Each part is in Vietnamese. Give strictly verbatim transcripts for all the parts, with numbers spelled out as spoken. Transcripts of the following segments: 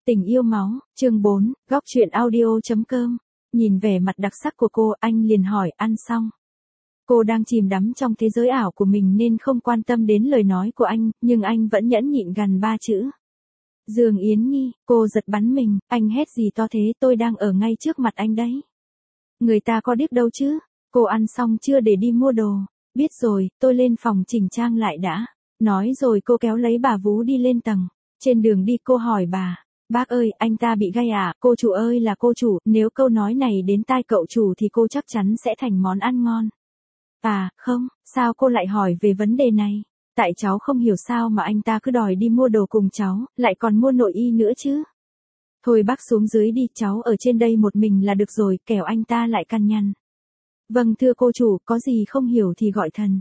Tình yêu máu, chương bốn, góc truyện audio.com. Nhìn vẻ mặt đặc sắc của cô, anh liền hỏi ăn xong. Cô đang chìm đắm trong thế giới ảo của mình nên không quan tâm đến lời nói của anh, nhưng anh vẫn nhẫn nhịn gần ba chữ. Dương Yến Nhi, cô giật bắn mình, anh hét gì to thế, tôi đang ở ngay trước mặt anh đấy. Người ta có điếc đâu chứ, cô ăn xong chưa để đi mua đồ, biết rồi, tôi lên phòng chỉnh trang lại đã. Nói rồi cô kéo lấy bà vú đi lên tầng, trên đường đi cô hỏi bà. Bác ơi, anh ta bị gay à, cô chủ ơi là cô chủ, nếu câu nói này đến tai cậu chủ thì cô chắc chắn sẽ thành món ăn ngon. À, không, sao cô lại hỏi về vấn đề này? Tại cháu không hiểu sao mà anh ta cứ đòi đi mua đồ cùng cháu, lại còn mua nội y nữa chứ. Thôi bác xuống dưới đi, cháu ở trên đây một mình là được rồi, kẻo anh ta lại cằn nhằn. Vâng thưa cô chủ, có gì không hiểu thì gọi thần.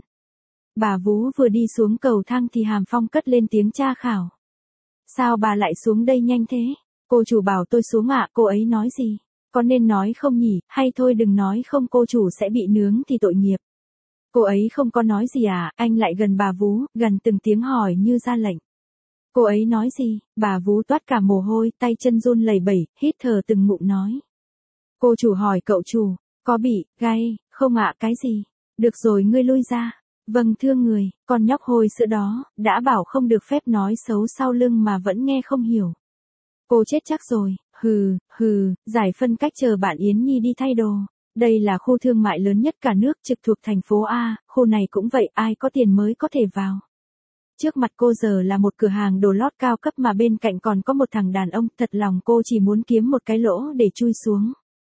Bà vú vừa đi xuống cầu thang thì Hàm Phong cất lên tiếng tra khảo. Sao bà lại xuống đây nhanh thế? Cô chủ bảo tôi xuống ạ, à, cô ấy nói gì? Có nên nói không nhỉ, hay thôi đừng nói không cô chủ sẽ bị nướng thì tội nghiệp. Cô ấy không có nói gì à, anh lại gần bà vú, gần từng tiếng hỏi như ra lệnh. Cô ấy nói gì? Bà vú toát cả mồ hôi, tay chân run lẩy bẩy, hít thở từng ngụm nói. Cô chủ hỏi cậu chủ, có bị, gay, không ạ, à, cái gì? Được rồi ngươi lui ra. Vâng thưa người, con nhóc hồi sữa đó, đã bảo không được phép nói xấu sau lưng mà vẫn nghe không hiểu. Cô chết chắc rồi, hừ, hừ, giải phân cách chờ bạn Yến Nhi đi thay đồ. Đây là khu thương mại lớn nhất cả nước trực thuộc thành phố A, khu này cũng vậy, ai có tiền mới có thể vào. Trước mặt cô giờ là một cửa hàng đồ lót cao cấp mà bên cạnh còn có một thằng đàn ông, thật lòng cô chỉ muốn kiếm một cái lỗ để chui xuống.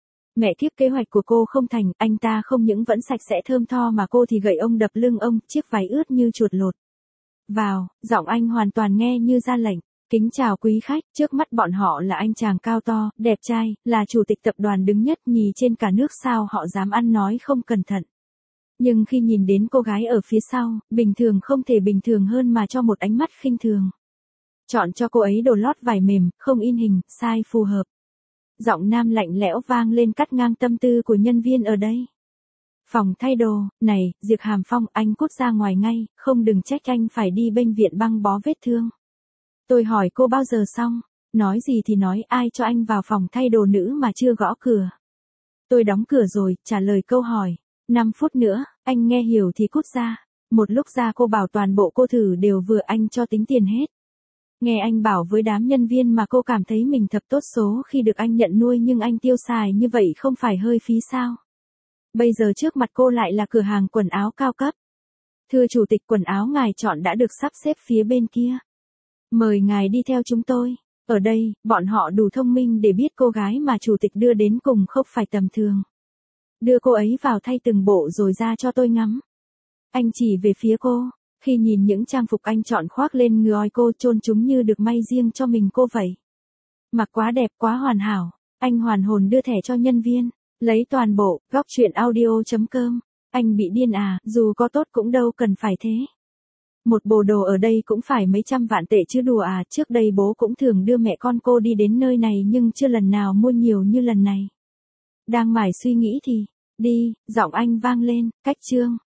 Mẹ kiếp kế hoạch của cô không thành, anh ta không những vẫn sạch sẽ thơm tho mà cô thì gậy ông đập lưng ông, chiếc váy ướt như chuột lột. Vào, giọng anh hoàn toàn nghe như ra lệnh. Kính chào quý khách, trước mắt bọn họ là anh chàng cao to, đẹp trai, là chủ tịch tập đoàn đứng nhất nhì trên cả nước, sao họ dám ăn nói không cẩn thận. Nhưng khi nhìn đến cô gái ở phía sau, bình thường không thể bình thường hơn mà cho một ánh mắt khinh thường. Chọn cho cô ấy đồ lót vải mềm, không in hình, size phù hợp. Giọng nam lạnh lẽo vang lên cắt ngang tâm tư của nhân viên ở đây. Phòng thay đồ, này, Diệp Hàm Phong, anh cút ra ngoài ngay, không đừng trách anh phải đi bệnh viện băng bó vết thương. Tôi hỏi cô bao giờ xong, nói gì thì nói, ai cho anh vào phòng thay đồ nữ mà chưa gõ cửa. Tôi đóng cửa rồi, trả lời câu hỏi. năm phút nữa, anh nghe hiểu thì cút ra. Một lúc ra cô bảo toàn bộ cô thử đều vừa, anh cho tính tiền hết. Nghe anh bảo với đám nhân viên mà cô cảm thấy mình thật tốt số khi được anh nhận nuôi, nhưng anh tiêu xài như vậy không phải hơi phí sao? Bây giờ trước mặt cô lại là cửa hàng quần áo cao cấp. Thưa chủ tịch, quần áo ngài chọn đã được sắp xếp phía bên kia. Mời ngài đi theo chúng tôi. Ở đây, bọn họ đủ thông minh để biết cô gái mà chủ tịch đưa đến cùng không phải tầm thường. Đưa cô ấy vào thay từng bộ rồi ra cho tôi ngắm. Anh chỉ về phía cô. Khi nhìn những trang phục anh chọn khoác lên người cô, chôn chúng như được may riêng cho mình cô vậy. Mặc quá đẹp, quá hoàn hảo. Anh hoàn hồn đưa thẻ cho nhân viên. Lấy toàn bộ, góc truyện audio.com. Anh bị điên à, dù có tốt cũng đâu cần phải thế. Một bộ đồ ở đây cũng phải mấy trăm vạn tệ chứ đùa à, trước đây bố cũng thường đưa mẹ con cô đi đến nơi này nhưng chưa lần nào mua nhiều như lần này. Đang mải suy nghĩ thì, đi, giọng anh vang lên, cách chương.